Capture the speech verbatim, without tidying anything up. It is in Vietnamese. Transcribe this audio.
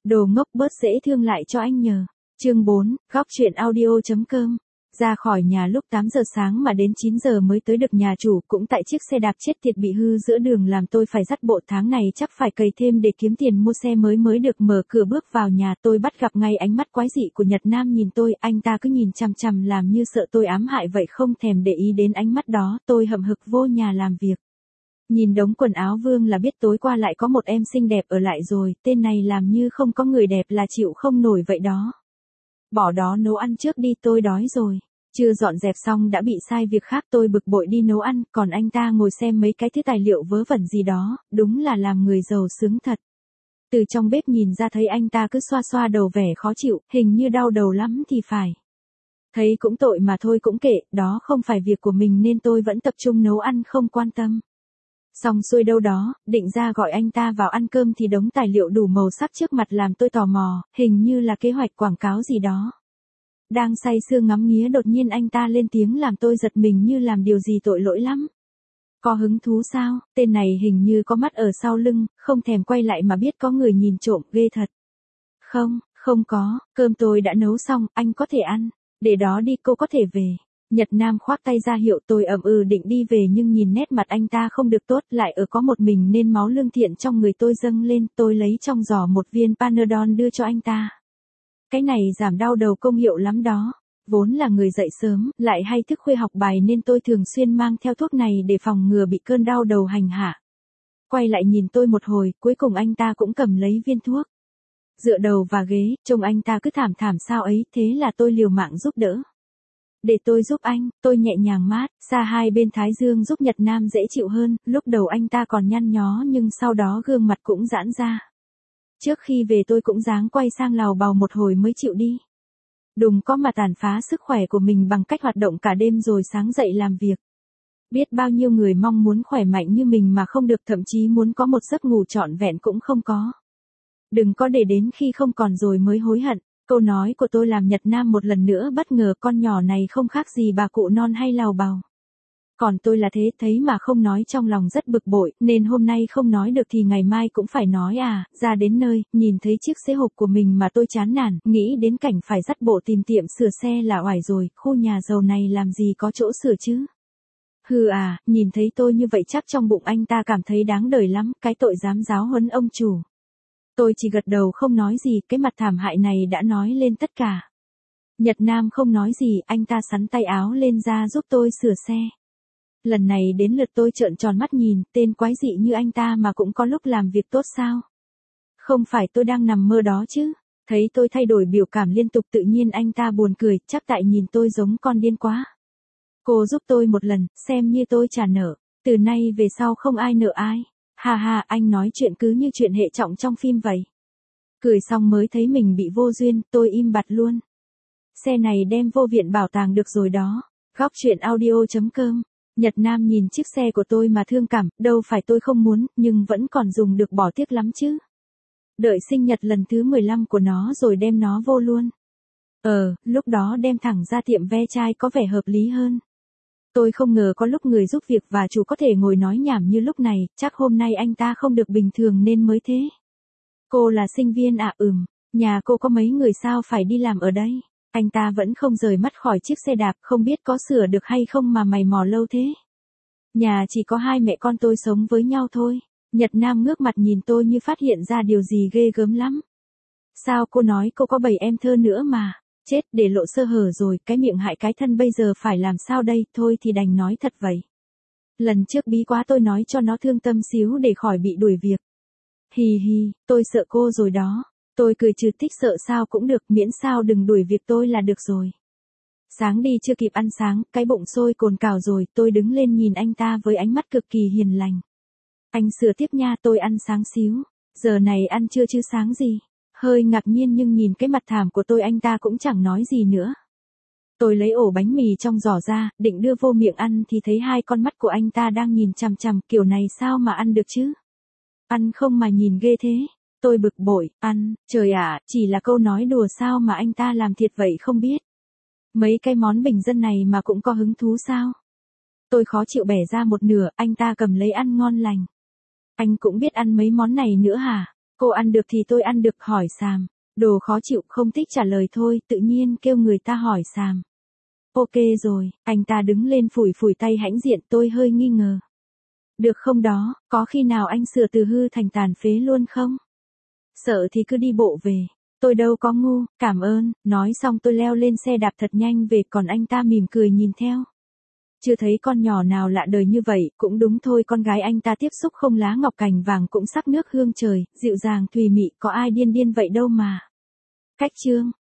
Đồ ngốc bớt dễ thương lại cho anh nhờ. Chương bốn, góc truyện audio.com. Ra khỏi nhà lúc tám giờ sáng mà đến chín giờ mới tới được nhà chủ, cũng tại chiếc xe đạp chết tiệt bị hư giữa đường làm tôi phải dắt bộ, tháng này chắc phải cày thêm để kiếm tiền mua xe mới mới được. Mở cửa bước vào nhà, tôi bắt gặp ngay ánh mắt quái dị của Nhật Nam nhìn tôi, anh ta cứ nhìn chằm chằm làm như sợ tôi ám hại vậy, không thèm để ý đến ánh mắt đó. Tôi hậm hực vô nhà làm việc. Nhìn đống quần áo vương là biết tối qua lại có một em xinh đẹp ở lại rồi, tên này làm như không có người đẹp là chịu không nổi vậy đó. Bỏ đó nấu ăn trước đi, tôi đói rồi. Chưa dọn dẹp xong đã bị sai việc khác, tôi bực bội đi nấu ăn, còn anh ta ngồi xem mấy cái thứ tài liệu vớ vẩn gì đó, đúng là làm người giàu sướng thật. Từ trong bếp nhìn ra thấy anh ta cứ xoa xoa đầu vẻ khó chịu, hình như đau đầu lắm thì phải. Thấy cũng tội mà thôi cũng kệ, đó không phải việc của mình nên tôi vẫn tập trung nấu ăn không quan tâm. Xong xuôi đâu đó, định ra gọi anh ta vào ăn cơm thì đống tài liệu đủ màu sắc trước mặt làm tôi tò mò, hình như là kế hoạch quảng cáo gì đó. Đang say sưa ngắm nghía đột nhiên anh ta lên tiếng làm tôi giật mình như làm điều gì tội lỗi lắm. Có hứng thú sao? Tên này hình như có mắt ở sau lưng, không thèm quay lại mà biết có người nhìn trộm, ghê thật. Không, không có, cơm tôi đã nấu xong, anh có thể ăn. Để đó đi, cô có thể về. Nhật Nam khoác tay ra hiệu, tôi ậm ừ định đi về nhưng nhìn nét mặt anh ta không được tốt, lại ở có một mình nên máu lương thiện trong người tôi dâng lên, tôi lấy trong giỏ một viên Panadol đưa cho anh ta. Cái này giảm đau đầu công hiệu lắm đó. Vốn là người dậy sớm, lại hay thức khuya học bài nên tôi thường xuyên mang theo thuốc này để phòng ngừa bị cơn đau đầu hành hạ. Quay lại nhìn tôi một hồi, cuối cùng anh ta cũng cầm lấy viên thuốc. Dựa đầu vào ghế, trông anh ta cứ thảm thảm sao ấy, thế là tôi liều mạng giúp đỡ. Để tôi giúp anh, tôi nhẹ nhàng mát, xa hai bên thái dương giúp Nhật Nam dễ chịu hơn, lúc đầu anh ta còn nhăn nhó nhưng sau đó gương mặt cũng giãn ra. Trước khi về tôi cũng dáng quay sang lào bào một hồi mới chịu đi. Đùng có mà tàn phá sức khỏe của mình bằng cách hoạt động cả đêm rồi sáng dậy làm việc. Biết bao nhiêu người mong muốn khỏe mạnh như mình mà không được, thậm chí muốn có một giấc ngủ trọn vẹn cũng không có. Đừng có để đến khi không còn rồi mới hối hận. Câu nói của tôi làm Nhật Nam một lần nữa bất ngờ, con nhỏ này không khác gì bà cụ non hay lào bào. Còn tôi là thế, thấy mà không nói trong lòng rất bực bội, nên hôm nay không nói được thì ngày mai cũng phải nói à. Ra đến nơi, nhìn thấy chiếc xe hộp của mình mà tôi chán nản, nghĩ đến cảnh phải dắt bộ tìm tiệm sửa xe là oải rồi, khu nhà giàu này làm gì có chỗ sửa chứ. Hừ à, nhìn thấy tôi như vậy chắc trong bụng anh ta cảm thấy đáng đời lắm, cái tội dám giáo huấn ông chủ. Tôi chỉ gật đầu không nói gì, cái mặt thảm hại này đã nói lên tất cả. Nhật Nam không nói gì, anh ta xắn tay áo lên ra giúp tôi sửa xe. Lần này đến lượt tôi trợn tròn mắt nhìn, tên quái dị như anh ta mà cũng có lúc làm việc tốt sao? Không phải tôi đang nằm mơ đó chứ? Thấy tôi thay đổi biểu cảm liên tục tự nhiên anh ta buồn cười, chắc tại nhìn tôi giống con điên quá. Cô giúp tôi một lần, xem như tôi trả nợ, từ nay về sau không ai nợ ai. Ha ha, anh nói chuyện cứ như chuyện hệ trọng trong phim vậy. Cười xong mới thấy mình bị vô duyên, tôi im bặt luôn. Xe này đem vô viện bảo tàng được rồi đó. Góc truyện audio.com. Nhật Nam nhìn chiếc xe của tôi mà thương cảm, đâu phải tôi không muốn, nhưng vẫn còn dùng được, bỏ tiếc lắm chứ. Đợi sinh nhật lần thứ mười lăm của nó rồi đem nó vô luôn. Ờ, lúc đó đem thẳng ra tiệm ve chai có vẻ hợp lý hơn. Tôi không ngờ có lúc người giúp việc và chủ có thể ngồi nói nhảm như lúc này, chắc hôm nay anh ta không được bình thường nên mới thế. Cô là sinh viên à? Ừm, nhà cô có mấy người sao phải đi làm ở đây? Anh ta vẫn không rời mắt khỏi chiếc xe đạp, không biết có sửa được hay không mà mày mò lâu thế. Nhà chỉ có hai mẹ con tôi sống với nhau thôi. Nhật Nam ngước mặt nhìn tôi như phát hiện ra điều gì ghê gớm lắm. Sao cô nói cô có bảy em thơ nữa mà? Chết, để lộ sơ hở rồi, cái miệng hại cái thân bây giờ phải làm sao đây, thôi thì đành nói thật vậy. Lần trước bí quá tôi nói cho nó thương tâm xíu để khỏi bị đuổi việc. Hì hì, tôi sợ cô rồi đó. Tôi cười trừ thích sợ sao cũng được, miễn sao đừng đuổi việc tôi là được rồi. Sáng đi chưa kịp ăn sáng, cái bụng sôi cồn cào rồi, tôi đứng lên nhìn anh ta với ánh mắt cực kỳ hiền lành. Anh sửa tiếp nha, tôi ăn sáng xíu. Giờ này ăn trưa chứ sáng gì? Hơi ngạc nhiên nhưng nhìn cái mặt thảm của tôi anh ta cũng chẳng nói gì nữa. Tôi lấy ổ bánh mì trong giỏ ra, định đưa vô miệng ăn thì thấy hai con mắt của anh ta đang nhìn chằm chằm, kiểu này sao mà ăn được chứ? Ăn không mà nhìn ghê thế. Tôi bực bội, ăn, trời ạ, chỉ là câu nói đùa sao mà anh ta làm thiệt vậy không biết. Mấy cái món bình dân này mà cũng có hứng thú sao? Tôi khó chịu bẻ ra một nửa, anh ta cầm lấy ăn ngon lành. Anh cũng biết ăn mấy món này nữa hả? Cô ăn được thì tôi ăn được, hỏi xàm. Đồ khó chịu, không thích trả lời thôi, tự nhiên kêu người ta hỏi xàm. Ok rồi, anh ta đứng lên phủi phủi tay hãnh diện, tôi hơi nghi ngờ. Được không đó, có khi nào anh sửa từ hư thành tàn phế luôn không? Sợ thì cứ đi bộ về. Tôi đâu có ngu, cảm ơn, nói xong tôi leo lên xe đạp thật nhanh về, còn anh ta mỉm cười nhìn theo. Chưa thấy con nhỏ nào lạ đời như vậy, cũng đúng thôi, con gái anh ta tiếp xúc không lá ngọc cành vàng cũng sắc nước hương trời, dịu dàng thùy mị, có ai điên điên vậy đâu mà. Cách chương